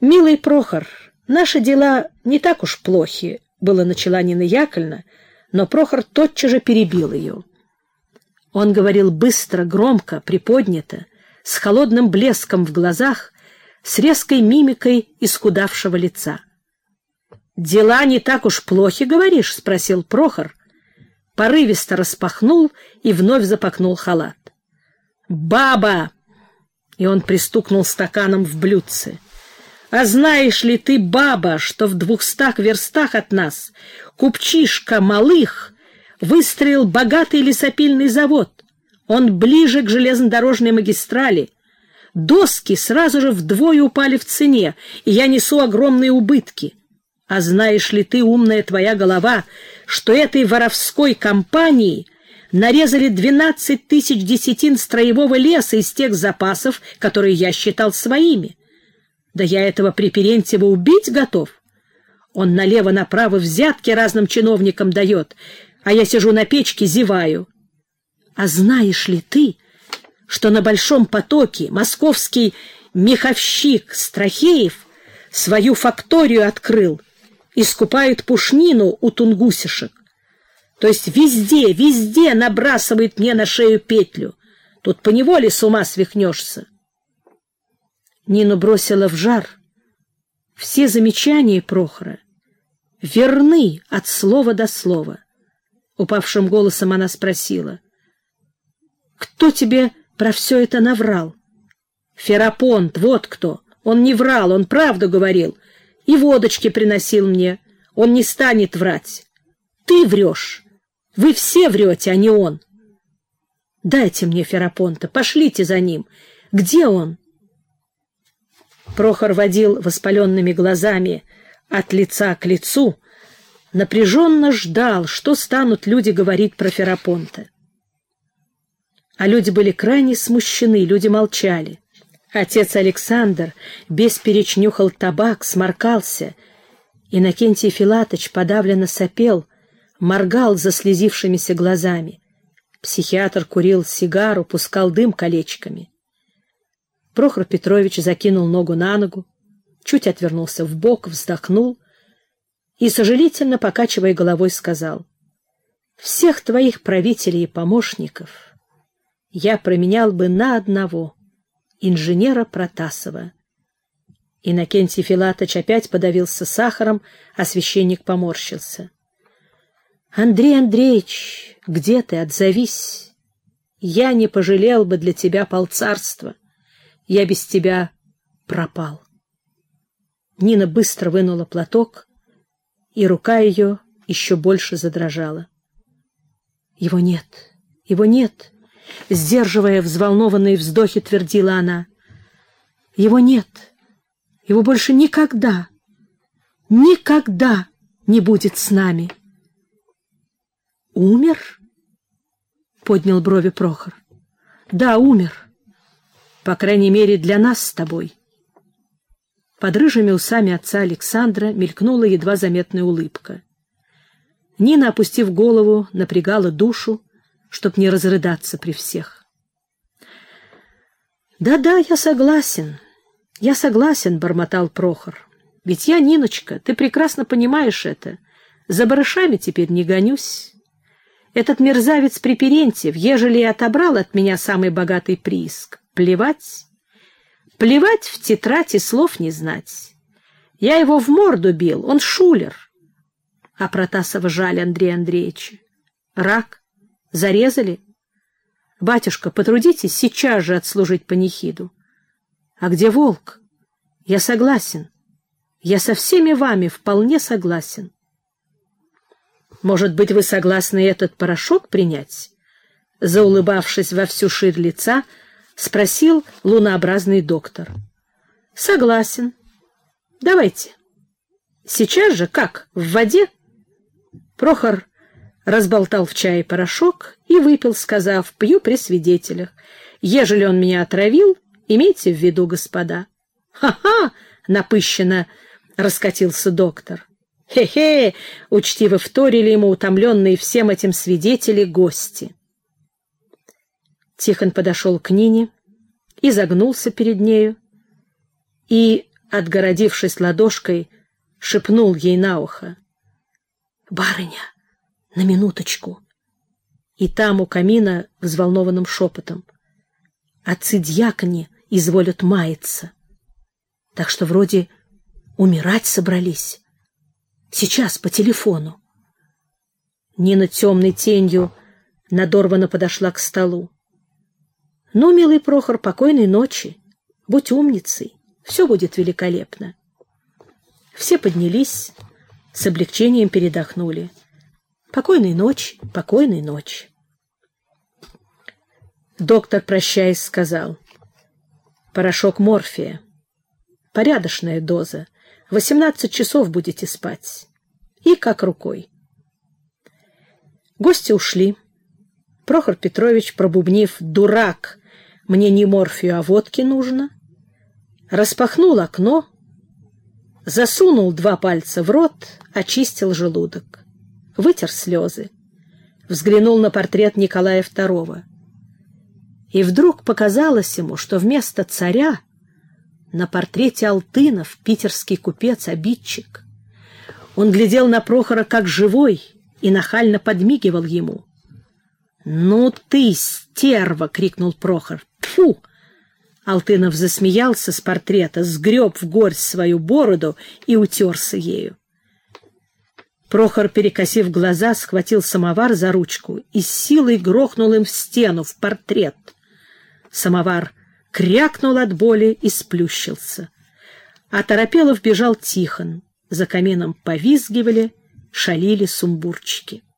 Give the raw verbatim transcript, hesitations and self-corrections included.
«Милый Прохор, наши дела не так уж плохи», — было начала Нина Яковлевна, но Прохор тотчас же перебил ее. Он говорил быстро, громко, приподнято, с холодным блеском в глазах, с резкой мимикой исхудавшего лица. «Дела не так уж плохи, говоришь?» — спросил Прохор, порывисто распахнул и вновь запахнул халат. «Баба!» — и он пристукнул стаканом в блюдце. «А знаешь ли ты, баба, что в двухстах верстах от нас купчишка Малых выстроил богатый лесопильный завод? Он ближе к железнодорожной магистрали. Доски сразу же вдвое упали в цене, и я несу огромные убытки. А знаешь ли ты, умная твоя голова, что этой воровской компании нарезали двенадцать тысяч десятин строевого леса из тех запасов, которые я считал своими? Да я этого Приперентьева убить готов. Он налево-направо взятки разным чиновникам дает, а я сижу на печке, зеваю. А знаешь ли ты, что на Большом потоке московский меховщик Страхеев свою факторию открыл и скупает пушнину у тунгусишек? То есть везде, везде набрасывает мне на шею петлю. Тут поневоле с ума свихнешься». Нину бросила в жар. Все замечания Прохора верны от слова до слова. Упавшим голосом она спросила: «Кто тебе про все это наврал?» «Ферапонт, вот кто. Он не врал, он правду говорил. И водочки приносил мне. Он не станет врать. Ты врешь. Вы все врете, а не он. Дайте мне Ферапонта, пошлите за ним. Где он?» Прохор водил воспаленными глазами от лица к лицу, напряженно ждал, что станут люди говорить про Ферапонта. А люди были крайне смущены, люди молчали. Отец Александр бесперечь нюхал табак, сморкался. Иннокентий Филатыч подавленно сопел, моргал заслезившимися глазами. Психиатр курил сигару, пускал дым колечками. Прохор Петрович закинул ногу на ногу, чуть отвернулся вбок, вздохнул и, сожалительно покачивая головой, сказал: «Всех твоих правителей и помощников я променял бы на одного, инженера Протасова». Иннокентий Филатыч опять подавился сахаром, а священник поморщился. «Андрей Андреевич, где ты? Отзовись. Я не пожалел бы для тебя полцарства. Я без тебя пропал». Нина быстро вынула платок, и рука ее еще больше задрожала. «Его нет, его нет», — сдерживая взволнованные вздохи, твердила она. «Его нет, его больше никогда, никогда не будет с нами». «Умер?» — поднял брови Прохор. «Да, умер. По крайней мере, для нас с тобой». Под рыжими усами отца Александра мелькнула едва заметная улыбка. Нина, опустив голову, напрягала душу, чтоб не разрыдаться при всех. «Да-да, я согласен, я согласен», — бормотал Прохор. «Ведь я, Ниночка, ты прекрасно понимаешь это, за барышами теперь не гонюсь. Этот мерзавец Приперентьев, ежели и отобрал от меня самый богатый прииск, плевать, плевать в тетрадь и слов не знать. Я его в морду бил, он шулер. А Протасова жаль Андрея Андреевича. Рак? Зарезали? Батюшка, потрудитесь сейчас же отслужить панихиду. А где волк? Я согласен. Я со всеми вами вполне согласен». «Может быть, вы согласны этот порошок принять?» Заулыбавшись во всю ширь лица, спросил лунообразный доктор. «Согласен. Давайте. Сейчас же, как, в воде?» Прохор разболтал в чае порошок и выпил, сказав: «Пью при свидетелях. Ежели он меня отравил, имейте в виду, господа». «Ха-ха!» — напыщенно раскатился доктор. «Хе-хе!» — учтиво вторили ему утомленные всем этим свидетели гости. Тихон подошел к Нине, изогнулся перед нею и отгородившись ладошкой, шепнул ей на ухо: «Барыня, на минуточку!» И там у камина взволнованным шепотом: «Отцы-дьякони изволят маяться, так что вроде умирать собрались. Сейчас по телефону». Нина темной тенью надорвано подошла к столу. «Ну, милый Прохор, покойной ночи. Будь умницей, все будет великолепно». Все поднялись, с облегчением передохнули. «Покойной ночи, покойной ночи». Доктор, прощаясь, сказал: «Порошок морфия. Порядочная доза. Восемнадцать часов будете спать. И как рукой». Гости ушли. Прохор Петрович, пробубнив: «Дурак! Мне не морфию, а водки нужно», распахнул окно, засунул два пальца в рот, очистил желудок, вытер слезы, взглянул на портрет Николая второго. И вдруг показалось ему, что вместо царя на портрете Алтынов, питерский купец-обидчик. Он глядел на Прохора как живой и нахально подмигивал ему. «Ну ты, стерва!» — крикнул Прохор. «Тьфу!» Алтынов засмеялся с портрета, сгреб в горсть свою бороду и утерся ею. Прохор, перекосив глаза, схватил самовар за ручку и с силой грохнул им в стену, в портрет. Самовар крякнул от боли и сплющился. А Торопелов бежал Тихон. За камином повизгивали, шалили сумбурчики.